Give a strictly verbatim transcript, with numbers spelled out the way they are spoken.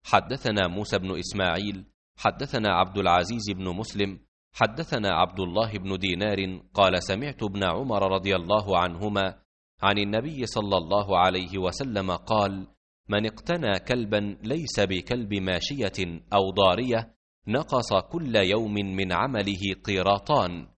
حدثنا موسى بن إسماعيل حدثنا عبد العزيز بن مسلم حدثنا عبد الله بن دينار قال سمعت ابن عمر رضي الله عنهما عن النبي صلى الله عليه وسلم قال: من اقتنى كلبا ليس بكلب ماشية أو ضارية نقص كل يوم من عمله قيراطان،